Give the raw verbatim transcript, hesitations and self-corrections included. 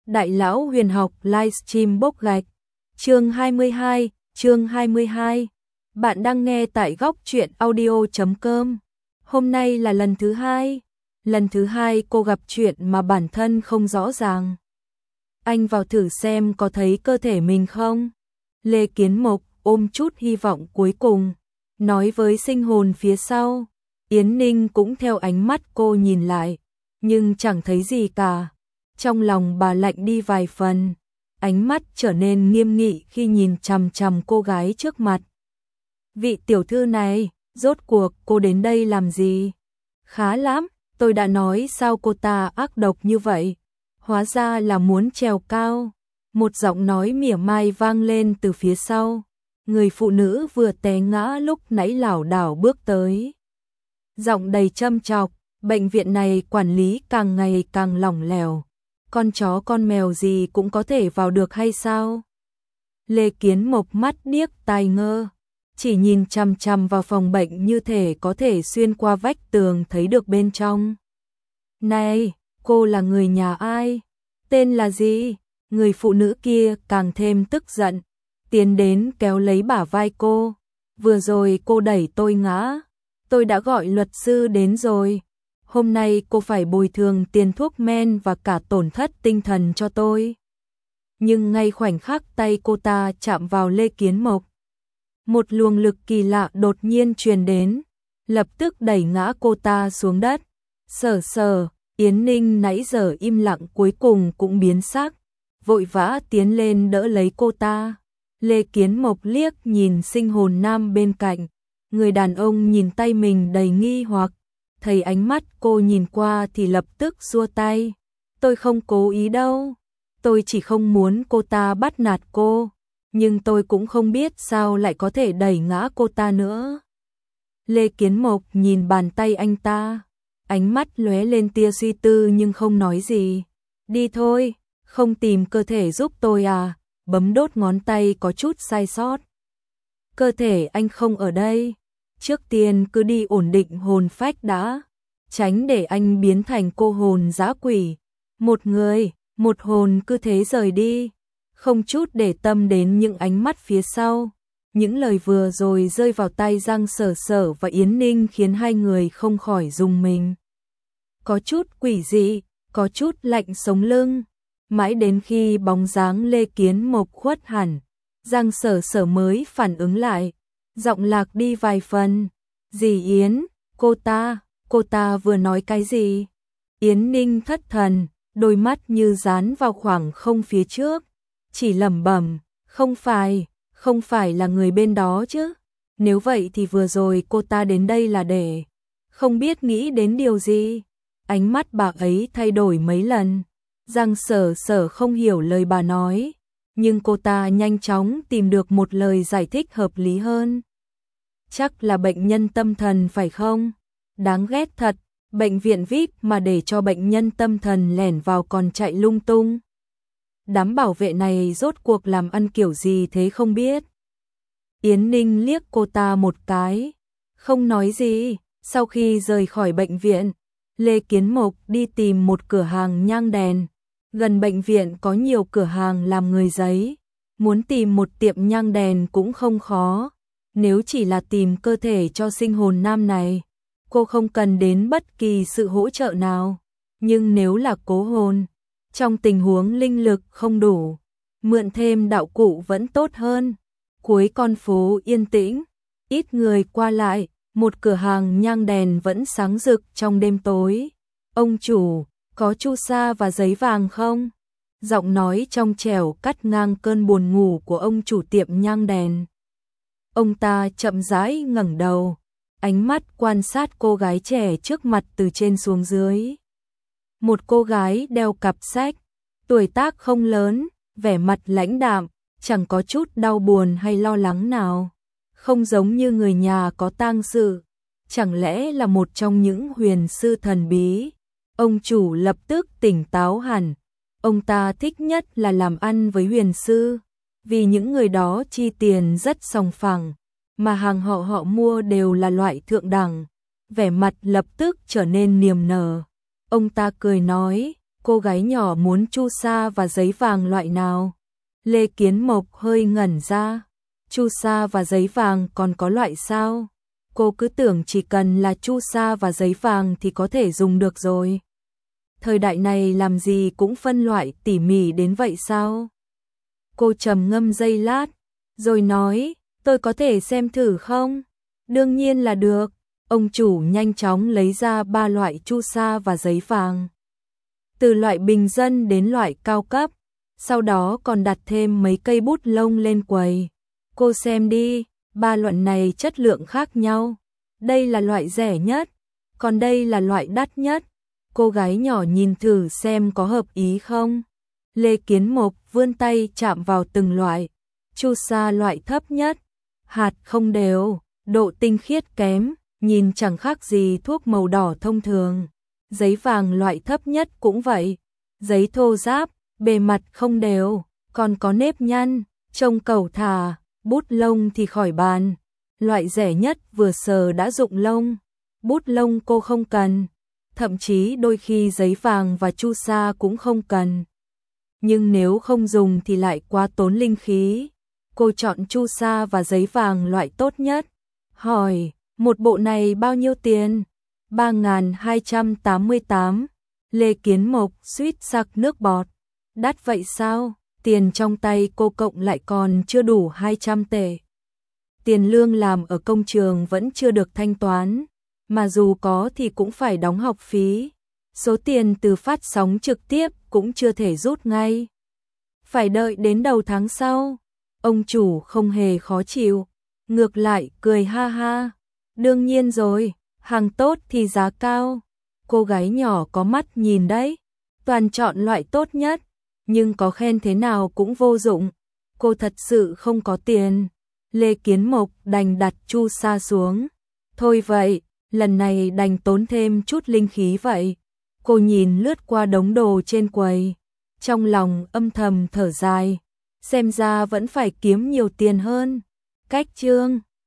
Đại lão huyền học livestream bốc gạch. Chương hai mươi hai, chương hai mươi hai. Bạn đang nghe tại góc truyện audio chấm com. Hôm nay là lần thứ hai. Lần thứ hai cô gặp chuyện mà bản thân không rõ ràng. Anh vào thử xem có thấy cơ thể mình không? Lê Kiến Mộc ôm chút hy vọng cuối cùng, nói với sinh hồn phía sau. Yến Ninh cũng theo ánh mắt cô nhìn lại, nhưng chẳng thấy gì cả. Trong lòng bà lạnh đi vài phần, ánh mắt trở nên nghiêm nghị khi nhìn chằm chằm cô gái trước mặt. Vị tiểu thư này, rốt cuộc cô đến đây làm gì? Khá lắm, tôi đã nói sao cô ta ác độc như vậy. Hóa ra là muốn trèo cao. Một giọng nói mỉa mai vang lên từ phía sau. Người phụ nữ vừa té ngã lúc nãy lảo đảo bước tới. Giọng đầy châm chọc, bệnh viện này quản lý càng ngày càng lỏng lẻo. Con chó con mèo gì cũng có thể vào được hay sao? Lê Kiến Mộc mắt điếc tai ngơ, chỉ nhìn chằm chằm vào phòng bệnh như thể có thể xuyên qua vách tường thấy được bên trong. Này, cô là người nhà ai? Tên là gì? Người phụ nữ kia càng thêm tức giận, tiến đến kéo lấy bả vai cô. Vừa rồi cô đẩy tôi ngã, tôi đã gọi luật sư đến rồi. Hôm nay cô phải bồi thường tiền thuốc men và cả tổn thất tinh thần cho tôi. Nhưng ngay khoảnh khắc tay cô ta chạm vào Lê Kiến Mộc, một luồng lực kỳ lạ đột nhiên truyền đến, lập tức đẩy ngã cô ta xuống đất. Sở Sở, Yến Ninh nãy giờ im lặng cuối cùng cũng biến sắc, vội vã tiến lên đỡ lấy cô ta. Lê Kiến Mộc liếc nhìn sinh hồn nam bên cạnh, người đàn ông nhìn tay mình đầy nghi hoặc. Thấy ánh mắt cô nhìn qua thì lập tức xua tay. Tôi không cố ý đâu. Tôi chỉ không muốn cô ta bắt nạt cô. Nhưng tôi cũng không biết sao lại có thể đẩy ngã cô ta nữa. Lê Kiến Mộc nhìn bàn tay anh ta. Ánh mắt lóe lên tia suy tư nhưng không nói gì. Đi thôi, không tìm cơ thể giúp tôi à? Bấm đốt ngón tay có chút sai sót. Cơ thể anh không ở đây. Trước tiên cứ đi ổn định hồn phách đã, tránh để anh biến thành cô hồn dã quỷ. Một người, một hồn cứ thế rời đi, không chút để tâm đến những ánh mắt phía sau. Những lời vừa rồi rơi vào tai Giang Sở Sở và Yến Ninh khiến hai người không khỏi rùng mình. Có chút quỷ dị, có chút lạnh sống lưng. Mãi đến khi bóng dáng Lê Kiến Mộc khuất hẳn, Giang Sở Sở mới phản ứng lại. Giọng lạc đi vài phần. Dì Yến, cô ta, cô ta vừa nói cái gì? Yến Ninh thất thần, đôi mắt như dán vào khoảng không phía trước. Chỉ lẩm bẩm, không phải, không phải là người bên đó chứ. Nếu vậy thì vừa rồi cô ta đến đây là để không biết nghĩ đến điều gì. Ánh mắt bà ấy thay đổi mấy lần. Giang Sở Sở không hiểu lời bà nói, nhưng cô ta nhanh chóng tìm được một lời giải thích hợp lý hơn. Chắc là bệnh nhân tâm thần phải không? Đáng ghét thật, bệnh viện vi ai pi mà để cho bệnh nhân tâm thần lẻn vào còn chạy lung tung. Đám bảo vệ này rốt cuộc làm ăn kiểu gì thế không biết. Yến Ninh liếc cô ta một cái, không nói gì. Sau khi rời khỏi bệnh viện, Lê Kiến Mộc đi tìm một cửa hàng nhang đèn. Gần bệnh viện có nhiều cửa hàng làm người giấy, muốn tìm một tiệm nhang đèn cũng không khó. Nếu chỉ là tìm cơ thể cho sinh hồn nam này, cô không cần đến bất kỳ sự hỗ trợ nào. Nhưng nếu là cố hồn, trong tình huống linh lực không đủ, mượn thêm đạo cụ vẫn tốt hơn. Cuối con phố yên tĩnh, ít người qua lại, một cửa hàng nhang đèn vẫn sáng rực trong đêm tối. Ông chủ, có chu sa và giấy vàng không? Giọng nói trong trẻo cắt ngang cơn buồn ngủ của ông chủ tiệm nhang đèn. Ông ta chậm rãi ngẩng đầu, ánh mắt quan sát cô gái trẻ trước mặt từ trên xuống dưới. Một cô gái đeo cặp sách, tuổi tác không lớn, vẻ mặt lãnh đạm, chẳng có chút đau buồn hay lo lắng nào. Không giống như người nhà có tang sự, chẳng lẽ là một trong những huyền sư thần bí. Ông chủ lập tức tỉnh táo hẳn, ông ta thích nhất là làm ăn với huyền sư. Vì những người đó chi tiền rất sòng phẳng, mà hàng họ họ mua đều là loại thượng đẳng. Vẻ mặt lập tức trở nên niềm nở. Ông ta cười nói, Cô gái nhỏ muốn chu sa và giấy vàng loại nào? Lê Kiến Mộc hơi ngẩn ra. Chu sa và giấy vàng còn có loại sao? Cô cứ tưởng chỉ cần là chu sa và giấy vàng thì có thể dùng được rồi. Thời đại này làm gì cũng phân loại tỉ mỉ đến vậy sao? Cô trầm ngâm giây lát, rồi nói, tôi có thể xem thử không? Đương nhiên là được. Ông chủ nhanh chóng lấy ra ba loại chu sa và giấy vàng. Từ loại bình dân đến loại cao cấp, sau đó còn đặt thêm mấy cây bút lông lên quầy. Cô xem đi, ba loại này chất lượng khác nhau. Đây là loại rẻ nhất, còn đây là loại đắt nhất. Cô gái nhỏ nhìn thử xem có hợp ý không. Lê Kiến Mộc vươn tay chạm vào từng loại. Chu sa loại thấp nhất, hạt không đều, độ tinh khiết kém, nhìn chẳng khác gì thuốc màu đỏ thông thường. Giấy vàng loại thấp nhất cũng vậy, giấy thô ráp, bề mặt không đều, còn có nếp nhăn, trông cẩu thả, bút lông thì khỏi bàn. Loại rẻ nhất vừa sờ đã rụng lông, bút lông cô không cần, thậm chí đôi khi giấy vàng và chu sa cũng không cần. Nhưng nếu không dùng thì lại quá tốn linh khí. Cô chọn chu sa và giấy vàng loại tốt nhất. Hỏi, một bộ này bao nhiêu tiền? ba nghìn hai trăm tám mươi tám. Lê Kiến Mộc suýt sặc nước bọt. Đắt vậy sao? Tiền trong tay cô cộng lại còn chưa đủ hai trăm tệ. Tiền lương làm ở công trường vẫn chưa được thanh toán, mà dù có thì cũng phải đóng học phí. Số tiền từ phát sóng trực tiếp cũng chưa thể rút ngay. Phải đợi đến đầu tháng sau. Ông chủ không hề khó chịu, ngược lại cười ha ha. Đương nhiên rồi, hàng tốt thì giá cao. Cô gái nhỏ có mắt nhìn đấy, toàn chọn loại tốt nhất, nhưng có khen thế nào cũng vô dụng. Cô thật sự không có tiền. Lê Kiến Mộc đành đặt chu sa xuống. Thôi vậy, lần này đành tốn thêm chút linh khí vậy. Cô nhìn lướt qua đống đồ trên quầy, trong lòng âm thầm thở dài. Xem ra vẫn phải kiếm nhiều tiền hơn. Cách chương